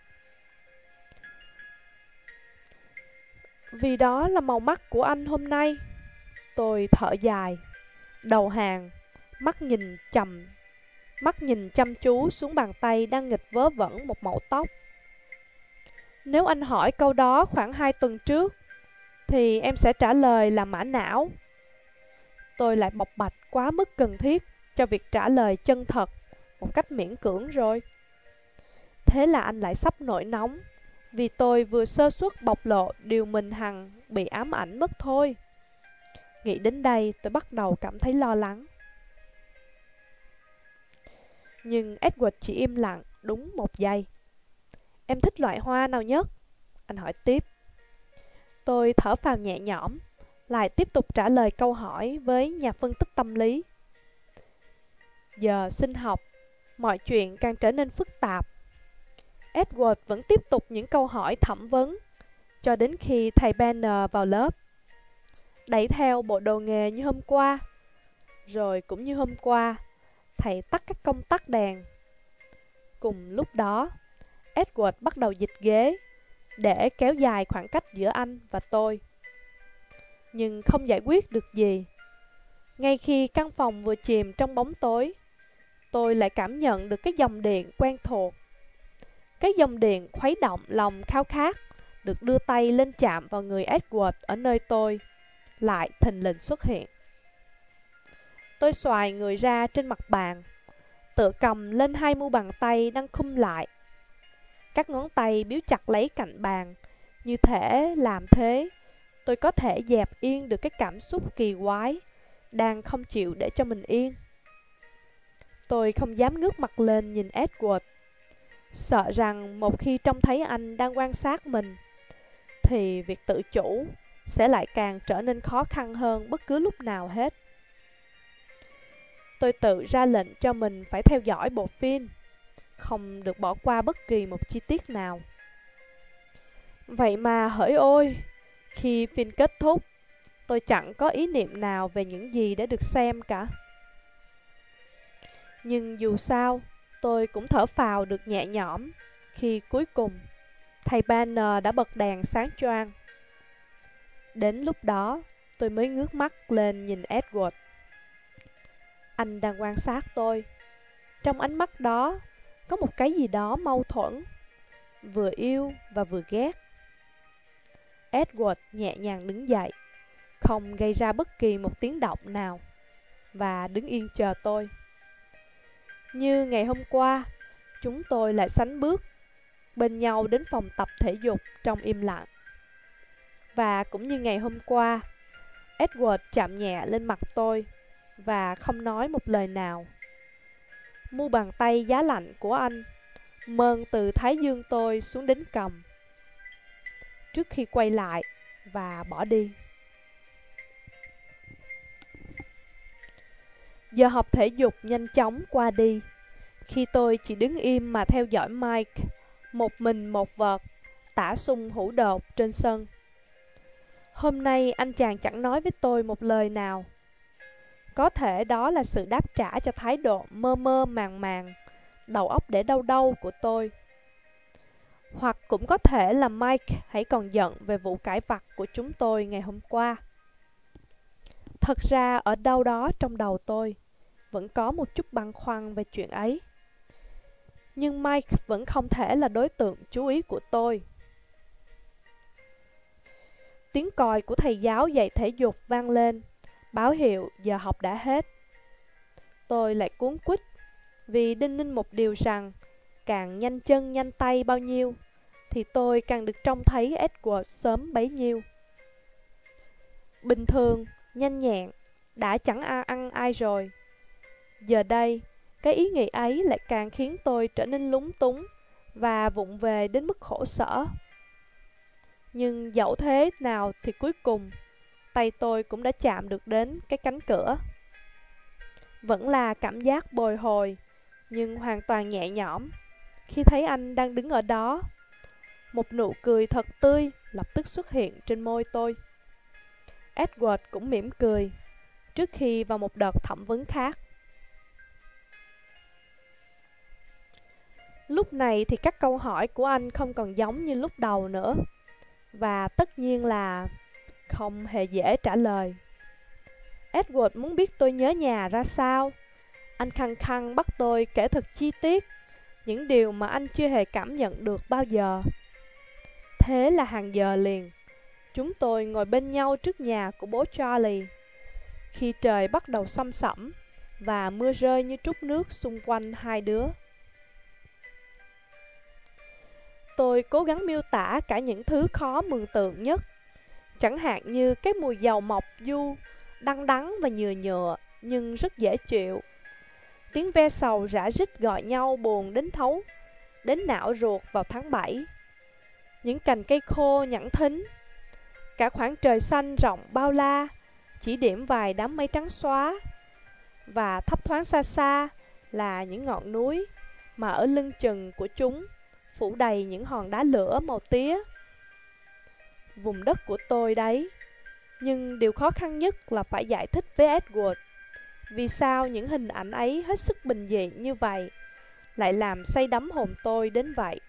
[SPEAKER 1] Vì đó là màu mắt của anh hôm nay. Tôi thở dài, đầu hàng, mắt nhìn chầm, mắt nhìn chăm chú xuống bàn tay đang nghịch vớ vẩn một mẩu tóc. Nếu anh hỏi câu đó khoảng hai tuần trước, thì em sẽ trả lời là mã não. Tôi lại bộc bạch quá mức cần thiết cho việc trả lời chân thật một cách miễn cưỡng rồi. Thế là anh lại sắp nổi nóng, vì tôi vừa sơ suất bộc lộ điều mình hằng bị ám ảnh mất thôi. Nghĩ đến đây tôi bắt đầu cảm thấy lo lắng. Nhưng Edward chỉ im lặng đúng một giây. Em thích loại hoa nào nhất? Anh hỏi tiếp. Tôi thở phào nhẹ nhõm, lại tiếp tục trả lời câu hỏi với nhà phân tích tâm lý. Giờ sinh học, mọi chuyện càng trở nên phức tạp. Edward vẫn tiếp tục những câu hỏi thẩm vấn, cho đến khi thầy Banner vào lớp. Đẩy theo bộ đồ nghề như hôm qua. Rồi cũng như hôm qua, thầy tắt các công tắc đèn. Cùng lúc đó, Edward bắt đầu dịch ghế, để kéo dài khoảng cách giữa anh và tôi. Nhưng không giải quyết được gì. Ngay khi căn phòng vừa chìm trong bóng tối, tôi lại cảm nhận được cái dòng điện quen thuộc. Cái dòng điện khuấy động lòng khao khát được đưa tay lên chạm vào người Edward ở nơi tôi, lại thình lình xuất hiện. Tôi xoài người ra trên mặt bàn, tựa cầm lên hai mu bàn tay đang khum lại. Các ngón tay biếu chặt lấy cạnh bàn, như thể làm thế tôi có thể dẹp yên được cái cảm xúc kỳ quái đang không chịu để cho mình yên. Tôi không dám ngước mặt lên nhìn Edward, sợ rằng một khi trông thấy anh đang quan sát mình, thì việc tự chủ sẽ lại càng trở nên khó khăn hơn bất cứ lúc nào hết. Tôi tự ra lệnh cho mình phải theo dõi bộ phim, không được bỏ qua bất kỳ một chi tiết nào. Vậy mà hỡi ôi, khi phim kết thúc, tôi chẳng có ý niệm nào về những gì để được xem cả. Nhưng dù sao, tôi cũng thở phào được nhẹ nhõm khi cuối cùng thầy Banner đã bật đèn sáng choang. Đến lúc đó, tôi mới ngước mắt lên nhìn Edward. Anh đang quan sát tôi. Trong ánh mắt đó, có một cái gì đó mâu thuẫn, vừa yêu và vừa ghét. Edward nhẹ nhàng đứng dậy, không gây ra bất kỳ một tiếng động nào, và đứng yên chờ tôi. Như ngày hôm qua, chúng tôi lại sánh bước bên nhau đến phòng tập thể dục trong im lặng. Và cũng như ngày hôm qua, Edward chạm nhẹ lên mặt tôi và không nói một lời nào. mu bàn tay giá lạnh của anh mơn từ thái dương tôi xuống đến cằm, trước khi quay lại và bỏ đi. Giờ học thể dục nhanh chóng qua đi, khi tôi chỉ đứng im mà theo dõi Mike, một mình một vợt, tả sung hữu đột trên sân. Hôm nay anh chàng chẳng nói với tôi một lời nào. Có thể đó là sự đáp trả cho thái độ mơ mơ màng màng, đầu óc để đau đau của tôi. Hoặc cũng có thể là Mike hãy còn giận về vụ cãi vặt của chúng tôi ngày hôm qua. Thật ra ở đâu đó trong đầu tôi vẫn có một chút băn khoăn về chuyện ấy. Nhưng Mike vẫn không thể là đối tượng chú ý của tôi. Tiếng còi của thầy giáo dạy thể dục vang lên, báo hiệu giờ học đã hết. Tôi lại cuống quýt vì đinh ninh một điều rằng càng nhanh chân nhanh tay bao nhiêu thì tôi càng được trông thấy Edward sớm bấy nhiêu. Bình thường, nhanh nhẹn, đã chẳng a ăn ai rồi. Giờ đây, cái ý nghĩ ấy lại càng khiến tôi trở nên lúng túng và vụng về đến mức khổ sở. Nhưng dẫu thế nào thì cuối cùng, tay tôi cũng đã chạm được đến cái cánh cửa. Vẫn là cảm giác bồi hồi, nhưng hoàn toàn nhẹ nhõm, khi thấy anh đang đứng ở đó. Một nụ cười thật tươi lập tức xuất hiện trên môi tôi. Edward cũng mỉm cười, trước khi vào một đợt thẩm vấn khác. Lúc này thì các câu hỏi của anh không còn giống như lúc đầu nữa, và tất nhiên là không hề dễ trả lời. Edward muốn biết tôi nhớ nhà ra sao. Anh khăng khăng bắt tôi kể thật chi tiết những điều mà anh chưa hề cảm nhận được bao giờ. Thế là hàng giờ liền, chúng tôi ngồi bên nhau trước nhà của bố Charlie, khi trời bắt đầu xăm sẩm và mưa rơi như trút nước xung quanh hai đứa. Tôi cố gắng miêu tả cả những thứ khó mường tượng nhất, chẳng hạn như cái mùi dầu mọc du, đắng đắng và nhựa nhựa nhưng rất dễ chịu. Tiếng ve sầu rã rít gọi nhau buồn đến thấu, đến não ruột vào tháng bảy. Những cành cây khô nhẵn thính, cả khoảng trời xanh rộng bao la, chỉ điểm vài đám mây trắng xóa. Và thấp thoáng xa xa là những ngọn núi mà ở lưng chừng của chúng phủ đầy những hòn đá lửa màu tía. Vùng đất của tôi đấy. Nhưng điều khó khăn nhất là phải giải thích với Edward vì sao những hình ảnh ấy hết sức bình dị như vậy lại làm say đắm hồn tôi đến vậy.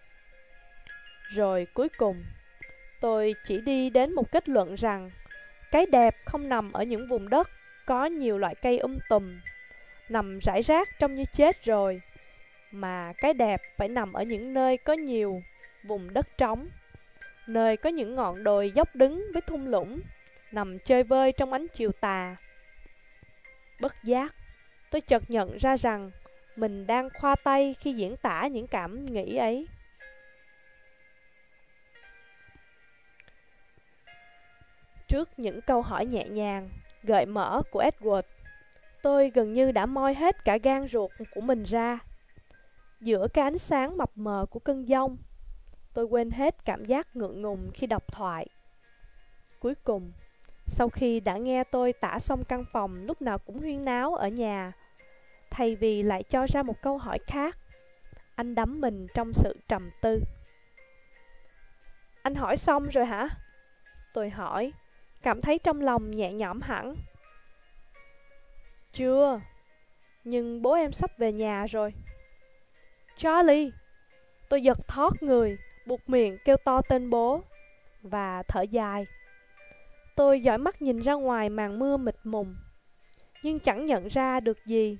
[SPEAKER 1] Rồi cuối cùng, tôi chỉ đi đến một kết luận rằng cái đẹp không nằm ở những vùng đất có nhiều loại cây um tùm, nằm rải rác trông như chết rồi, mà cái đẹp phải nằm ở những nơi có nhiều vùng đất trống, nơi có những ngọn đồi dốc đứng với thung lũng, nằm chơi vơi trong ánh chiều tà. Bất giác, tôi chợt nhận ra rằng mình đang khoa tay khi diễn tả những cảm nghĩ ấy. Trước những câu hỏi nhẹ nhàng, gợi mở của Edward, tôi gần như đã moi hết cả gan ruột của mình ra. Giữa cái ánh sáng mập mờ của cơn giông, tôi quên hết cảm giác ngượng ngùng khi đọc thoại. Cuối cùng, sau khi đã nghe tôi tả xong căn phòng lúc nào cũng huyên náo ở nhà, thay vì lại cho ra một câu hỏi khác, anh đắm mình trong sự trầm tư. Anh hỏi xong rồi hả? Tôi hỏi, cảm thấy trong lòng nhẹ nhõm hẳn. Chưa, nhưng bố em sắp về nhà rồi. Charlie! Tôi giật thót người, buột miệng kêu to tên bố, và thở dài. Tôi dõi mắt nhìn ra ngoài màn mưa mịt mùng, nhưng chẳng nhận ra được gì.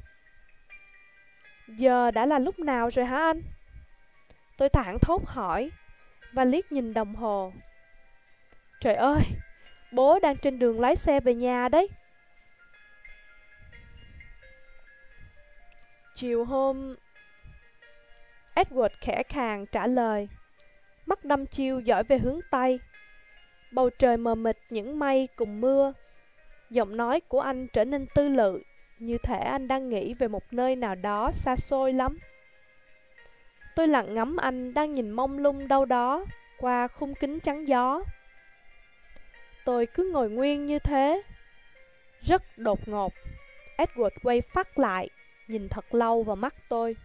[SPEAKER 1] Giờ đã là lúc nào rồi hả anh? Tôi thảng thốt hỏi, và liếc nhìn đồng hồ. Trời ơi, bố đang trên đường lái xe về nhà đấy. Chiều hôm... Edward khẽ khàng trả lời, mắt đăm chiêu dõi về hướng Tây. Bầu trời mờ mịt những mây cùng mưa. Giọng nói của anh trở nên tư lự, như thể anh đang nghĩ về một nơi nào đó xa xôi lắm. Tôi lặng ngắm anh đang nhìn mông lung đâu đó qua khung kính chắn gió. Tôi cứ ngồi nguyên như thế. Rất đột ngột, Edward quay phắt lại, nhìn thật lâu vào mắt tôi.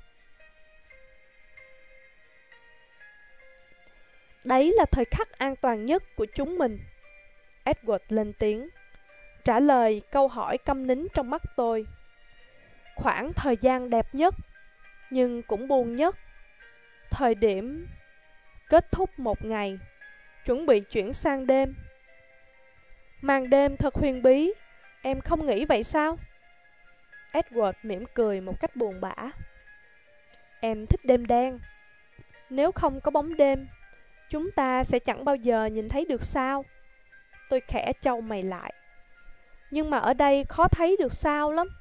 [SPEAKER 1] Đấy là thời khắc an toàn nhất của chúng mình, Edward lên tiếng, trả lời câu hỏi câm nín trong mắt tôi. Khoảng thời gian đẹp nhất, nhưng cũng buồn nhất. Thời điểm kết thúc một ngày, chuẩn bị chuyển sang đêm. Màn đêm thật huyền bí, em không nghĩ vậy sao? Edward mỉm cười một cách buồn bã. Em thích đêm đen. Nếu không có bóng đêm, chúng ta sẽ chẳng bao giờ nhìn thấy được sao. Tôi khẽ chau mày lại. Nhưng mà ở đây khó thấy được sao lắm.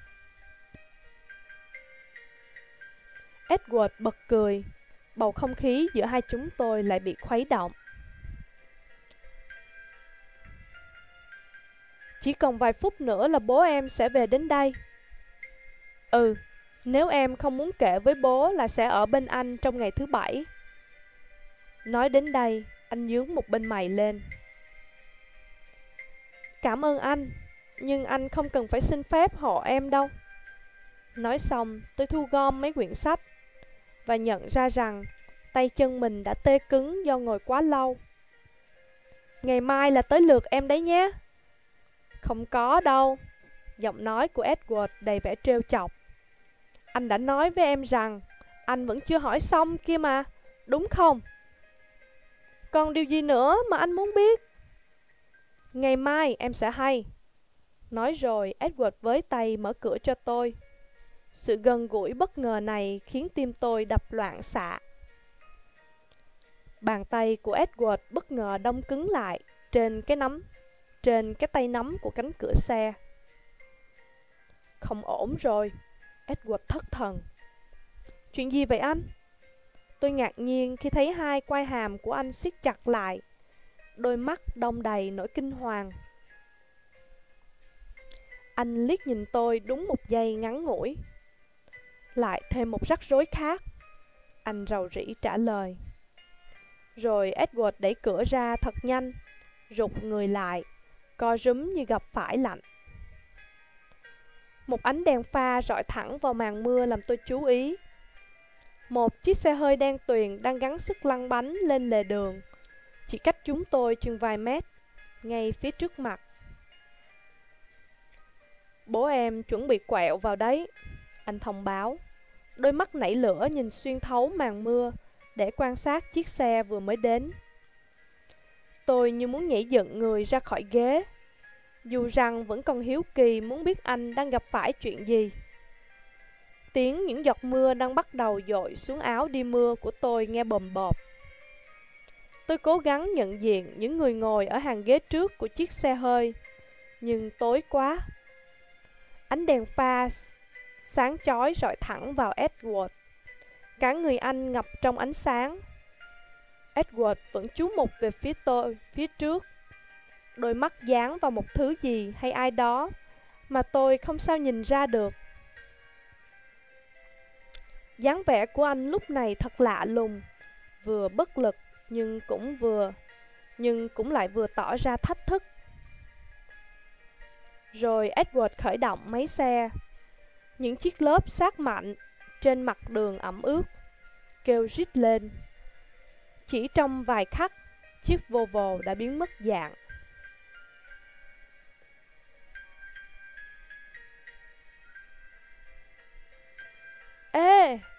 [SPEAKER 1] Edward bật cười. Bầu không khí giữa hai chúng tôi lại bị khuấy động. Chỉ còn vài phút nữa là bố em sẽ về đến đây. Ừ, nếu em không muốn kể với bố là sẽ ở bên anh trong ngày thứ bảy. Nói đến đây, anh nhướng một bên mày lên. Cảm ơn anh, nhưng anh không cần phải xin phép hộ em đâu. Nói xong, tôi thu gom mấy quyển sách và nhận ra rằng tay chân mình đã tê cứng do ngồi quá lâu. Ngày mai là tới lượt em đấy nhé. Không có đâu. Giọng nói của Edward đầy vẻ trêu chọc. Anh đã nói với em rằng anh vẫn chưa hỏi xong kia mà, đúng không? Còn điều gì nữa mà anh muốn biết? Ngày mai em sẽ hay. Nói rồi Edward với tay mở cửa cho tôi. Sự gần gũi bất ngờ này khiến tim tôi đập loạn xạ. Bàn tay của Edward bất ngờ đông cứng lại trên cái nắm, trên cái tay nắm của cánh cửa xe. Không ổn rồi, Edward thất thần. Chuyện gì vậy anh? Tôi ngạc nhiên khi thấy hai quai hàm của anh siết chặt lại, đôi mắt đong đầy nỗi kinh hoàng. Anh liếc nhìn tôi đúng một giây ngắn ngủi. Lại thêm một rắc rối khác, anh rầu rĩ trả lời. Rồi Edward đẩy cửa ra thật nhanh, rụt người lại, co rúm như gặp phải lạnh. Một ánh đèn pha rọi thẳng vào màn mưa làm tôi chú ý. Một chiếc xe hơi đen tuyền đang gắng sức lăn bánh lên lề đường, chỉ cách chúng tôi chừng vài mét, ngay phía trước mặt. Bố em chuẩn bị quẹo vào đấy, anh thông báo. Đôi mắt nảy lửa nhìn xuyên thấu màn mưa để quan sát chiếc xe vừa mới đến. Tôi như muốn nhảy dựng người ra khỏi ghế, dù rằng vẫn còn hiếu kỳ muốn biết anh đang gặp phải chuyện gì. Tiếng những giọt mưa đang bắt đầu dội xuống áo đi mưa của tôi nghe bồm bộp. Tôi cố gắng nhận diện những người ngồi ở hàng ghế trước của chiếc xe hơi, nhưng tối quá. Ánh đèn pha sáng chói rọi thẳng vào Edward. Cả người anh ngập trong ánh sáng. Edward vẫn chú mục về phía tôi, phía trước. Đôi mắt dán vào một thứ gì hay ai đó mà tôi không sao nhìn ra được. Dáng vẻ của anh lúc này thật lạ lùng, vừa bất lực nhưng cũng vừa, nhưng cũng lại vừa tỏ ra thách thức. Rồi Edward khởi động máy xe. Những chiếc lốp sát mạnh trên mặt đường ẩm ướt kêu rít lên. Chỉ trong vài khắc, chiếc Volvo đã biến mất dạng. Ê!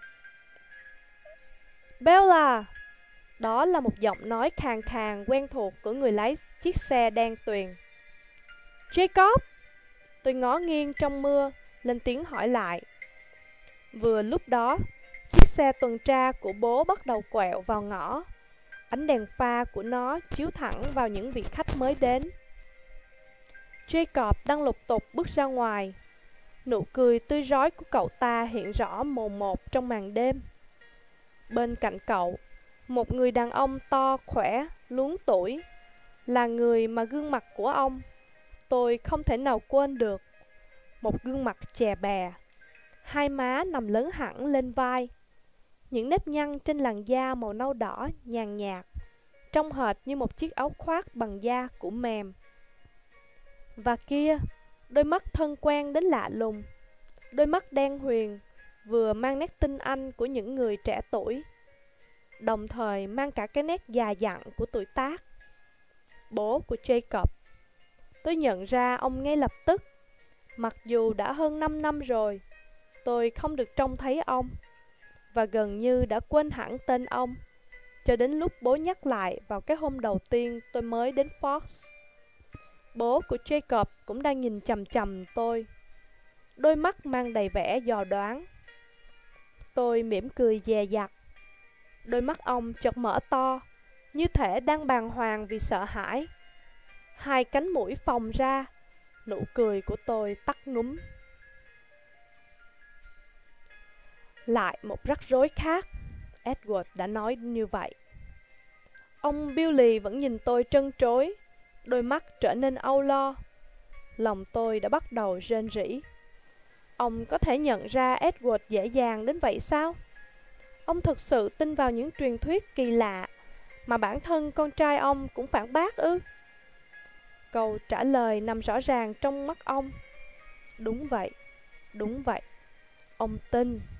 [SPEAKER 1] Bella! Đó là một giọng nói khàn khàn quen thuộc của người lái chiếc xe đen tuyền. Jacob! Tôi ngó nghiêng trong mưa, lên tiếng hỏi lại. Vừa lúc đó, chiếc xe tuần tra của bố bắt đầu quẹo vào ngõ. Ánh đèn pha của nó chiếu thẳng vào những vị khách mới đến. Jacob đang lục tục bước ra ngoài. Nụ cười tươi rói của cậu ta hiện rõ mồn một trong màn đêm. Bên cạnh cậu, một người đàn ông to, khỏe, luống tuổi, là người mà gương mặt của ông tôi không thể nào quên được. một gương mặt chè bè, hai má nằm lớn hẳn lên vai, những nếp nhăn trên làn da màu nâu đỏ nhàn nhạt, trông hệt như một chiếc áo khoác bằng da cũ mềm. Và kia, đôi mắt thân quen đến lạ lùng, đôi mắt đen huyền, vừa mang nét tinh anh của những người trẻ tuổi, đồng thời mang cả cái nét già dặn của tuổi tác. Bố của Jacob. Tôi nhận ra ông ngay lập tức. Mặc dù đã hơn năm năm rồi, tôi không được trông thấy ông, và gần như đã quên hẳn tên ông, cho đến lúc bố nhắc lại vào cái hôm đầu tiên tôi mới đến Fox. Bố của Jacob cũng đang nhìn chằm chằm tôi, đôi mắt mang đầy vẻ dò đoán. Tôi mỉm cười dè dặt. Đôi mắt ông chợt mở to, như thể đang bàng hoàng vì sợ hãi. Hai cánh mũi phồng ra, nụ cười của tôi tắt ngúm. Lại một rắc rối khác, Edward đã nói như vậy. Ông Billy vẫn nhìn tôi trân trối, đôi mắt trở nên âu lo. Lòng tôi đã bắt đầu rên rỉ. Ông có thể nhận ra Edward dễ dàng đến vậy sao? Ông thực sự tin vào những truyền thuyết kỳ lạ mà bản thân con trai ông cũng phản bác ư? Câu trả lời nằm rõ ràng trong mắt ông. Đúng vậy, đúng vậy. Ông tin.